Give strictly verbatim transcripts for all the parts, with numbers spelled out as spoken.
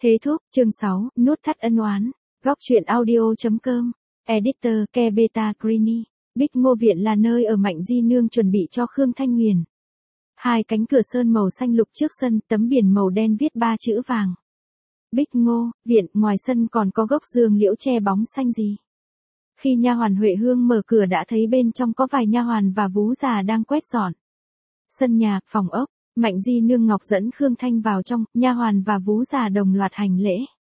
Thế thúc, chương sáu, nút thắt ân oán. Góc truyện audio.com. Editor, Ke Beta Greeny. Bích Ngô Viện là nơi ở Mạnh Di Nương chuẩn bị cho Khương Thanh Huyền. Hai cánh cửa sơn màu xanh lục trước sân, tấm biển màu đen viết ba chữ vàng. Bích Ngô Viện, ngoài sân còn có gốc dương liễu che bóng xanh gì. Khi nha hoàn Huệ Hương mở cửa đã thấy bên trong có vài nha hoàn và vú già đang quét dọn. Sân nhà, phòng ốc. Mạnh Di Nương Ngọc dẫn Khương Thanh vào trong, nha hoàn và vú già đồng loạt hành lễ.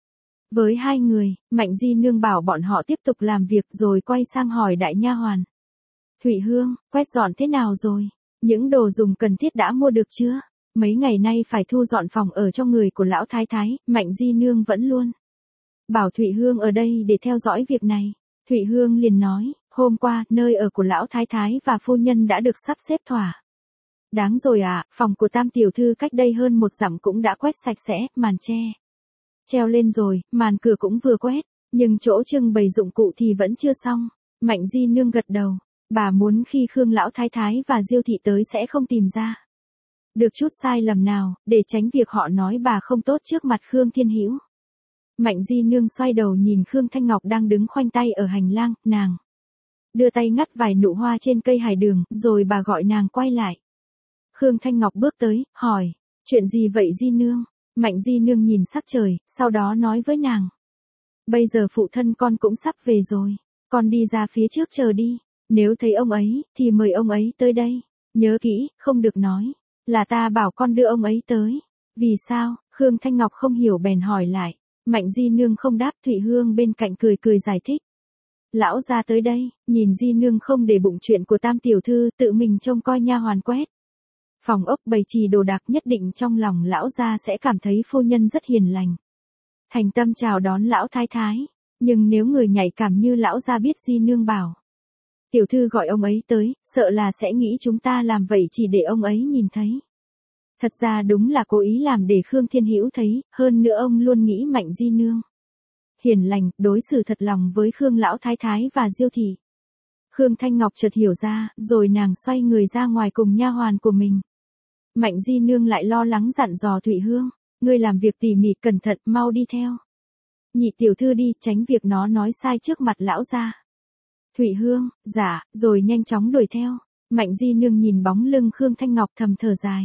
Với hai người, Mạnh Di Nương bảo bọn họ tiếp tục làm việc rồi quay sang hỏi đại nha hoàn. Thụy Hương, quét dọn thế nào rồi? Những đồ dùng cần thiết đã mua được chưa? Mấy ngày nay phải thu dọn phòng ở cho người của lão thái thái, Mạnh Di Nương vẫn luôn bảo Thụy Hương ở đây để theo dõi việc này. Thụy Hương liền nói, hôm qua, nơi ở của lão thái thái và phu nhân đã được sắp xếp thỏa đáng rồi ạ, à, phòng của Tam tiểu thư cách đây hơn một dặm cũng đã quét sạch sẽ, màn che treo lên rồi, màn cửa cũng vừa quét, nhưng chỗ trưng bày dụng cụ thì vẫn chưa xong. Mạnh Di Nương gật đầu, bà muốn khi Khương lão thái thái và Diêu thị tới sẽ không tìm ra được chút sai lầm nào, để tránh việc họ nói bà không tốt trước mặt Khương Thiên Hữu. Mạnh Di Nương xoay đầu nhìn Khương Thanh Ngọc đang đứng khoanh tay ở hành lang, nàng đưa tay ngắt vài nụ hoa trên cây hải đường, rồi bà gọi nàng quay lại. Khương Thanh Ngọc bước tới, hỏi, chuyện gì vậy Di Nương? Mạnh Di Nương nhìn sắc trời, sau đó nói với nàng. Bây giờ phụ thân con cũng sắp về rồi, con đi ra phía trước chờ đi, nếu thấy ông ấy, thì mời ông ấy tới đây. Nhớ kỹ, không được nói, là ta bảo con đưa ông ấy tới. Vì sao? Khương Thanh Ngọc không hiểu bèn hỏi lại. Mạnh Di Nương không đáp, Thụy Hương bên cạnh cười cười giải thích. Lão gia tới đây, nhìn Di Nương không để bụng chuyện của Tam tiểu thư, tự mình trông coi nha hoàn quét phòng ốc bày trì đồ đạc, nhất định trong lòng lão gia sẽ cảm thấy phu nhân rất hiền lành, thành tâm chào đón lão thái thái. Nhưng nếu người nhạy cảm như lão gia biết Di Nương bảo tiểu thư gọi ông ấy tới, sợ là sẽ nghĩ chúng ta làm vậy chỉ để ông ấy nhìn thấy. Thật ra đúng là cố ý làm để Khương Thiên Hữu thấy, hơn nữa ông luôn nghĩ Mạnh Di Nương hiền lành, đối xử thật lòng với Khương lão thái thái và Diêu thị. Khương Thanh Ngọc chợt hiểu ra, rồi nàng xoay người ra ngoài cùng nha hoàn của mình. Mạnh Di Nương lại lo lắng dặn dò Thụy Hương, ngươi làm việc tỉ mỉ cẩn thận, mau đi theo nhị tiểu thư đi, tránh việc nó nói sai trước mặt lão gia. Thụy Hương, dạ, rồi nhanh chóng đuổi theo. Mạnh Di Nương nhìn bóng lưng Khương Thanh Ngọc thầm thở dài.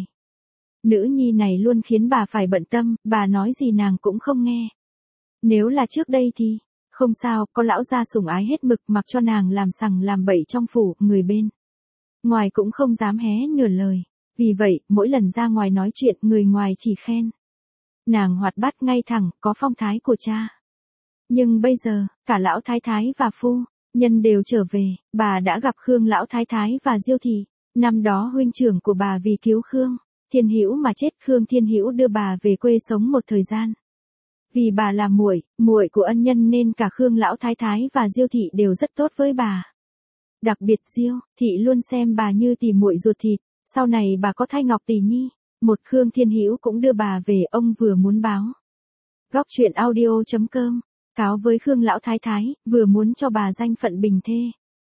Nữ nhi này luôn khiến bà phải bận tâm, bà nói gì nàng cũng không nghe. Nếu là trước đây thì, không sao, có lão gia sủng ái hết mực, mặc cho nàng làm sằng làm bậy trong phủ, người bên ngoài cũng không dám hé nửa lời. Vì vậy, mỗi lần ra ngoài nói chuyện, người ngoài chỉ khen nàng hoạt bát ngay thẳng, có phong thái của cha. Nhưng bây giờ, cả lão thái thái và phu nhân đều trở về, bà đã gặp Khương lão thái thái và Diêu thị. Năm đó huynh trưởng của bà vì cứu Khương Thiên Hữu mà chết, Khương Thiên Hữu đưa bà về quê sống một thời gian. Vì bà là muội, muội của ân nhân nên cả Khương lão thái thái và Diêu thị đều rất tốt với bà. Đặc biệt Diêu thị luôn xem bà như tỷ muội ruột thịt. Sau này bà có thai Ngọc Tỷ Nhi, một Khương Thiên Hữu cũng đưa bà về, ông vừa muốn báo. Góc truyện audio.com, cáo với Khương lão thái thái, vừa muốn cho bà danh phận bình thê.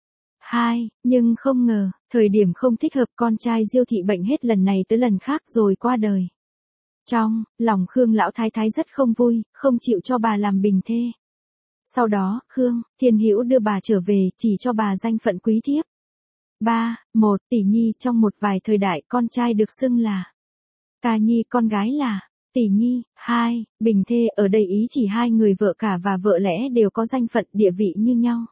Hai, nhưng không ngờ, thời điểm không thích hợp, con trai Diêu thị bệnh hết lần này tới lần khác rồi qua đời. Trong lòng Khương lão thái thái rất không vui, không chịu cho bà làm bình thê. Sau đó, Khương Thiên Hữu đưa bà trở về, chỉ cho bà danh phận quý thiếp. Ba, một, tỷ nhi, trong một vài thời đại, con trai được xưng là ca nhi, con gái là tỷ nhi. Hai, bình thê, ở đây ý chỉ hai người vợ cả và vợ lẽ đều có danh phận, địa vị như nhau.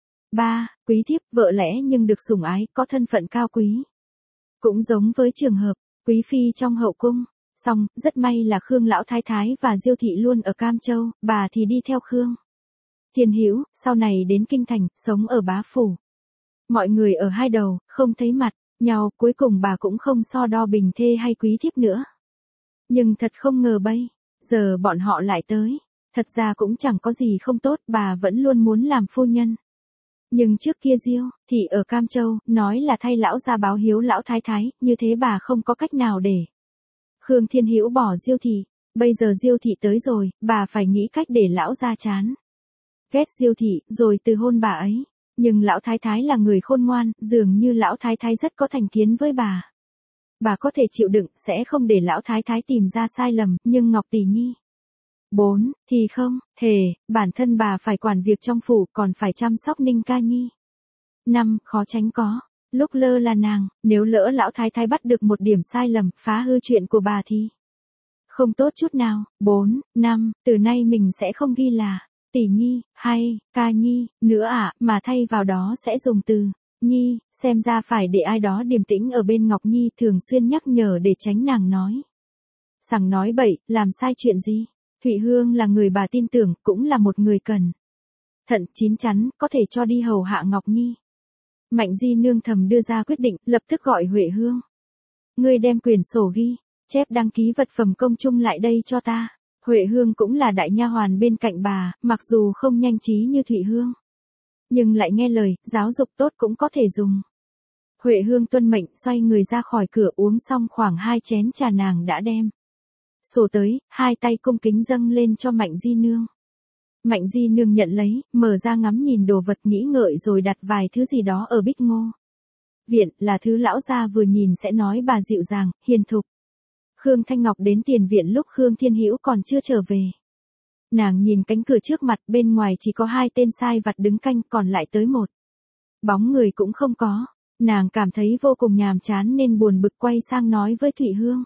Ba, quý thiếp, vợ lẽ nhưng được sủng ái, có thân phận cao quý. Cũng giống với trường hợp quý phi trong hậu cung. Song, rất may là Khương lão thái thái và Diêu thị luôn ở Cam Châu, bà thì đi theo Khương Thiên Hữu, sau này đến Kinh Thành, sống ở bá phủ. Mọi người ở hai đầu, không thấy mặt nhau, cuối cùng bà cũng không so đo bình thê hay quý thiếp nữa. Nhưng thật không ngờ bây giờ bọn họ lại tới. Thật ra cũng chẳng có gì không tốt, bà vẫn luôn muốn làm phu nhân. Nhưng trước kia Diêu thị ở Cam Châu, nói là thay lão gia báo hiếu lão thái thái, như thế bà không có cách nào để Khương Thiên Hữu bỏ Diêu thị. Bây giờ Diêu thị tới rồi, bà phải nghĩ cách để lão gia chán ghét Diêu thị, rồi từ hôn bà ấy. Nhưng lão thái thái là người khôn ngoan, dường như lão thái thái rất có thành kiến với bà. Bà có thể chịu đựng, sẽ không để lão thái thái tìm ra sai lầm, nhưng Ngọc Tỷ Nhi bốn. Thì không, thề, bản thân bà phải quản việc trong phủ còn phải chăm sóc Ninh Ca Nhi. năm. Khó tránh có. Lúc lơ là nàng, nếu lỡ lão thái thái bắt được một điểm sai lầm, phá hư chuyện của bà thì không tốt chút nào. bốn. năm. Từ nay mình sẽ không ghi là tỷ nhi, hay, ca nhi, nữa ạ, mà thay vào đó sẽ dùng từ nhi, xem ra phải để ai đó điềm tĩnh ở bên Ngọc Nhi thường xuyên nhắc nhở để tránh nàng nói sằng nói bậy, làm sai chuyện gì. Thụy Hương là người bà tin tưởng, cũng là một người cần thận chín chắn, có thể cho đi hầu hạ Ngọc Nhi. Mạnh Di Nương thầm đưa ra quyết định, lập tức gọi Huệ Hương. Ngươi đem quyển sổ ghi chép đăng ký vật phẩm công chung lại đây cho ta. Huệ Hương cũng là đại nha hoàn bên cạnh bà, mặc dù không nhanh trí như Thụy Hương, nhưng lại nghe lời, giáo dục tốt cũng có thể dùng. Huệ Hương tuân mệnh, xoay người ra khỏi cửa, uống xong khoảng hai chén trà nàng đã đem sổ tới, hai tay cung kính dâng lên cho Mạnh Di Nương. Mạnh Di Nương nhận lấy, mở ra ngắm nhìn đồ vật, nghĩ ngợi rồi đặt vài thứ gì đó ở Bích Ngô viện, là thứ lão gia vừa nhìn sẽ nói bà dịu dàng, hiền thục. Khương Thanh Ngọc đến tiền viện lúc Khương Thiên Hữu còn chưa trở về. Nàng nhìn cánh cửa trước mặt, bên ngoài chỉ có hai tên sai vặt đứng canh, còn lại tới một bóng người cũng không có. Nàng cảm thấy vô cùng nhàm chán nên buồn bực quay sang nói với Thụy Hương.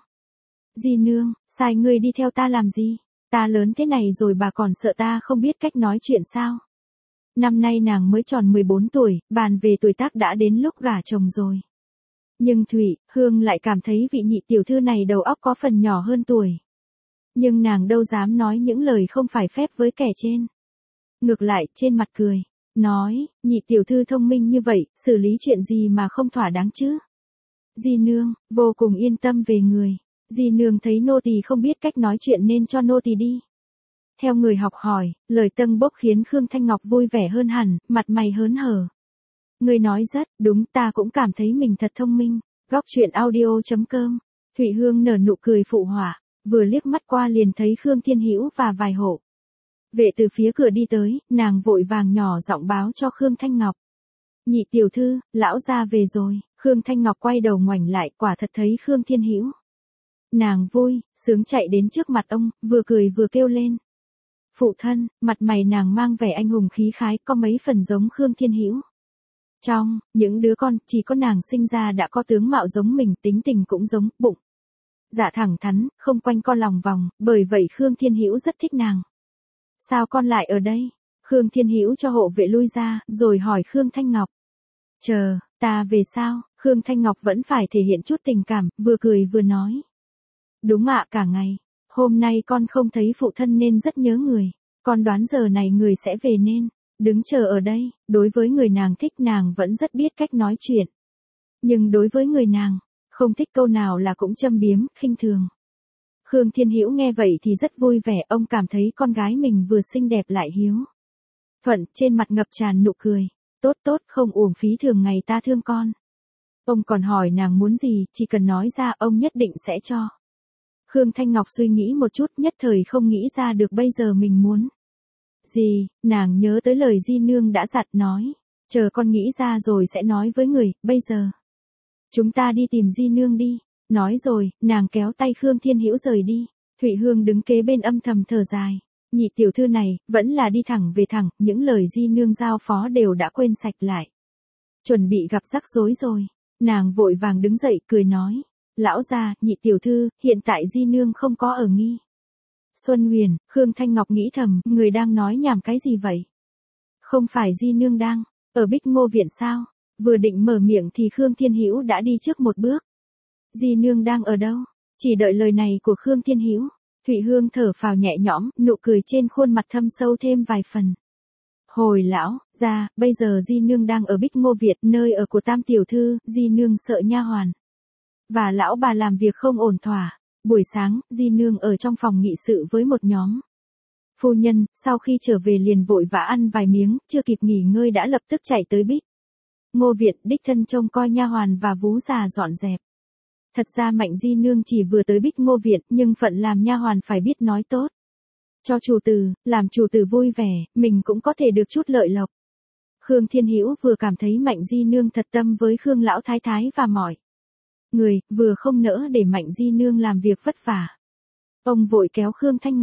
Di Nương, sai ngươi đi theo ta làm gì? Ta lớn thế này rồi bà còn sợ ta không biết cách nói chuyện sao? Năm nay nàng mới tròn mười bốn tuổi, bàn về tuổi tác đã đến lúc gả chồng rồi. Nhưng Thụy Hương lại cảm thấy vị nhị tiểu thư này đầu óc có phần nhỏ hơn tuổi. Nhưng nàng đâu dám nói những lời không phải phép với kẻ trên. Ngược lại, trên mặt cười, nói, nhị tiểu thư thông minh như vậy, xử lý chuyện gì mà không thỏa đáng chứ? Di Nương, vô cùng yên tâm về người. Di Nương thấy nô tỳ không biết cách nói chuyện nên cho nô tỳ đi theo người học hỏi. Lời tâng bốc khiến Khương Thanh Ngọc vui vẻ hơn hẳn, mặt mày hớn hở. Người nói rất đúng, ta cũng cảm thấy mình thật thông minh. Góc truyện audio chấm com. Thụy Hương nở nụ cười phụ họa, vừa liếc mắt qua liền thấy Khương Thiên Hữu và vài hộ vệ từ phía cửa đi tới, nàng vội vàng nhỏ giọng báo cho Khương Thanh Ngọc. Nhị tiểu thư, lão gia về rồi. Khương Thanh Ngọc quay đầu ngoảnh lại, quả thật thấy Khương Thiên Hữu. Nàng vui sướng chạy đến trước mặt ông, vừa cười vừa kêu lên. Phụ thân, mặt mày nàng mang vẻ anh hùng khí khái, có mấy phần giống Khương Thiên Hữu. Trong những đứa con, chỉ có nàng sinh ra đã có tướng mạo giống mình, tính tình cũng giống, bụng dạ thẳng thắn, không quanh co lòng vòng, bởi vậy Khương Thiên Hữu rất thích nàng. Sao con lại ở đây? Khương Thiên Hữu cho hộ vệ lui ra, rồi hỏi Khương Thanh Ngọc. Chờ, ta về sao? Khương Thanh Ngọc vẫn phải thể hiện chút tình cảm, vừa cười vừa nói. Đúng ạ, cả ngày. Hôm nay con không thấy phụ thân nên rất nhớ người. Con đoán giờ này người sẽ về nên đứng chờ ở đây. Đối với người nàng thích, nàng vẫn rất biết cách nói chuyện. Nhưng đối với người nàng không thích câu nào là cũng châm biếm, khinh thường. Khương Thiên Hữu nghe vậy thì rất vui vẻ, ông cảm thấy con gái mình vừa xinh đẹp lại hiếu thuận, trên mặt ngập tràn nụ cười. Tốt tốt, không uổng phí thường ngày ta thương con. Ông còn hỏi nàng muốn gì, chỉ cần nói ra ông nhất định sẽ cho. Khương Thanh Ngọc suy nghĩ một chút, nhất thời không nghĩ ra được bây giờ mình muốn gì. Nàng nhớ tới lời Di Nương đã dặn, nói, chờ con nghĩ ra rồi sẽ nói với người, bây giờ chúng ta đi tìm Di Nương đi. Nói rồi, nàng kéo tay Khương Thiên Hữu rời đi. Thụy Hương đứng kế bên âm thầm thở dài. Nhị tiểu thư này, vẫn là đi thẳng về thẳng, những lời Di Nương giao phó đều đã quên sạch lại. Chuẩn bị gặp rắc rối rồi. Nàng vội vàng đứng dậy, cười nói. Lão gia, nhị tiểu thư, hiện tại Di Nương không có ở Nghi Xuân Huyền. Khương Thanh Ngọc nghĩ thầm, người đang nói nhảm cái gì vậy? Không phải Di Nương đang ở Bích Ngô viện sao? Vừa định mở miệng thì Khương Thiên Hữu đã đi trước một bước. Di Nương đang ở đâu? Chỉ đợi lời này của Khương Thiên Hữu, Thụy Hương thở phào nhẹ nhõm, nụ cười trên khuôn mặt thâm sâu thêm vài phần. Hồi lão gia, bây giờ Di Nương đang ở Bích Ngô Việt, nơi ở của Tam tiểu thư. Di Nương sợ nha hoàn và lão bà làm việc không ổn thỏa. Buổi sáng, Di Nương ở trong phòng nghị sự với một nhóm phu nhân, sau khi trở về liền vội vã ăn vài miếng, chưa kịp nghỉ ngơi đã lập tức chạy tới Bích Ngô Việt, đích thân trông coi nha hoàn và vú già dọn dẹp. Thật ra Mạnh Di Nương chỉ vừa tới Bích Ngô Viện, nhưng phận làm nha hoàn phải biết nói tốt cho chủ tử, làm chủ tử vui vẻ, mình cũng có thể được chút lợi lộc. Khương Thiên Hữu vừa cảm thấy Mạnh Di Nương thật tâm với Khương lão thái thái và mọi người, vừa không nỡ để Mạnh Di Nương làm việc vất vả. Ông vội kéo Khương Thanh Ngọc,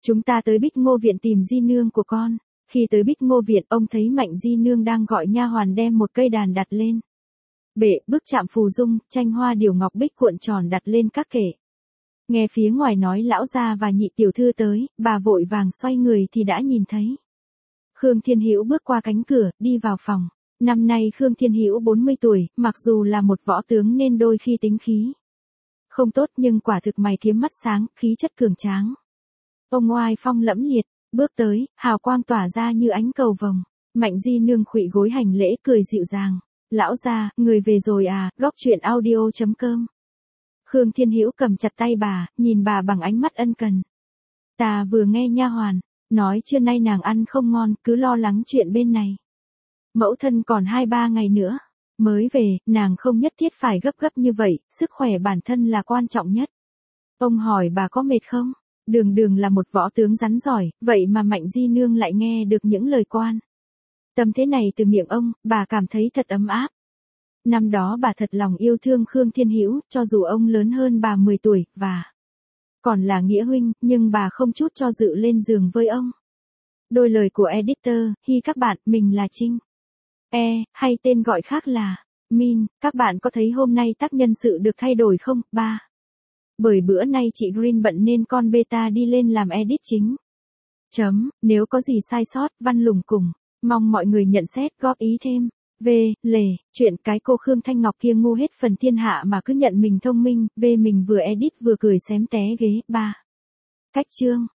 Chúng ta tới Bích Ngô Viện tìm di nương của con. Khi tới Bích Ngô Viện, ông thấy Mạnh di nương đang gọi nha hoàn đem một cây đàn đặt lên bệ, bức chạm phù dung, tranh hoa điều ngọc bích cuộn tròn đặt lên các kệ. Nghe phía ngoài nói lão gia và nhị tiểu thư tới, bà vội vàng xoay người thì đã nhìn thấy Khương Thiên Hữu bước qua cánh cửa, đi vào phòng. Năm nay Khương Thiên Hữu bốn mươi tuổi, mặc dù là một võ tướng nên đôi khi tính khí không tốt nhưng quả thực mày kiếm mắt sáng, khí chất cường tráng. Ông oai phong lẫm liệt, bước tới, hào quang tỏa ra như ánh cầu vồng. Mạnh di nương khuỵu gối hành lễ cười dịu dàng. Lão gia, người về rồi à, góc truyện audio chấm com. Khương Thiên Hữu cầm chặt tay bà, nhìn bà bằng ánh mắt ân cần. Ta vừa nghe nha hoàn nói trưa nay nàng ăn không ngon, cứ lo lắng chuyện bên này. Mẫu thân còn hai ba ngày nữa mới về, nàng không nhất thiết phải gấp gấp như vậy, sức khỏe bản thân là quan trọng nhất. Ông hỏi bà có mệt không? Đường Đường là một võ tướng rắn giỏi, vậy mà Mạnh di nương lại nghe được những lời quan tâm thế này từ miệng ông, bà cảm thấy thật ấm áp. Năm đó bà thật lòng yêu thương Khương Thiên Hữu, cho dù ông lớn hơn bà mười tuổi, và còn là nghĩa huynh, nhưng bà không chút cho dự lên giường với ông. Đôi lời của editor, hi các bạn, mình là Trinh. E, hay tên gọi khác là Min, các bạn có thấy hôm nay tác nhân sự được thay đổi không? Ba. Bởi bữa nay chị Green bận nên con beta đi lên làm edit chính. Chấm, nếu có gì sai sót, văn lùng cùng. Mong mọi người nhận xét góp ý thêm. V, lề, chuyện cái cô Khương Thanh Ngọc kia ngu hết phần thiên hạ mà cứ nhận mình thông minh. V mình vừa edit vừa cười xém té ghế. Ba. Cách chương.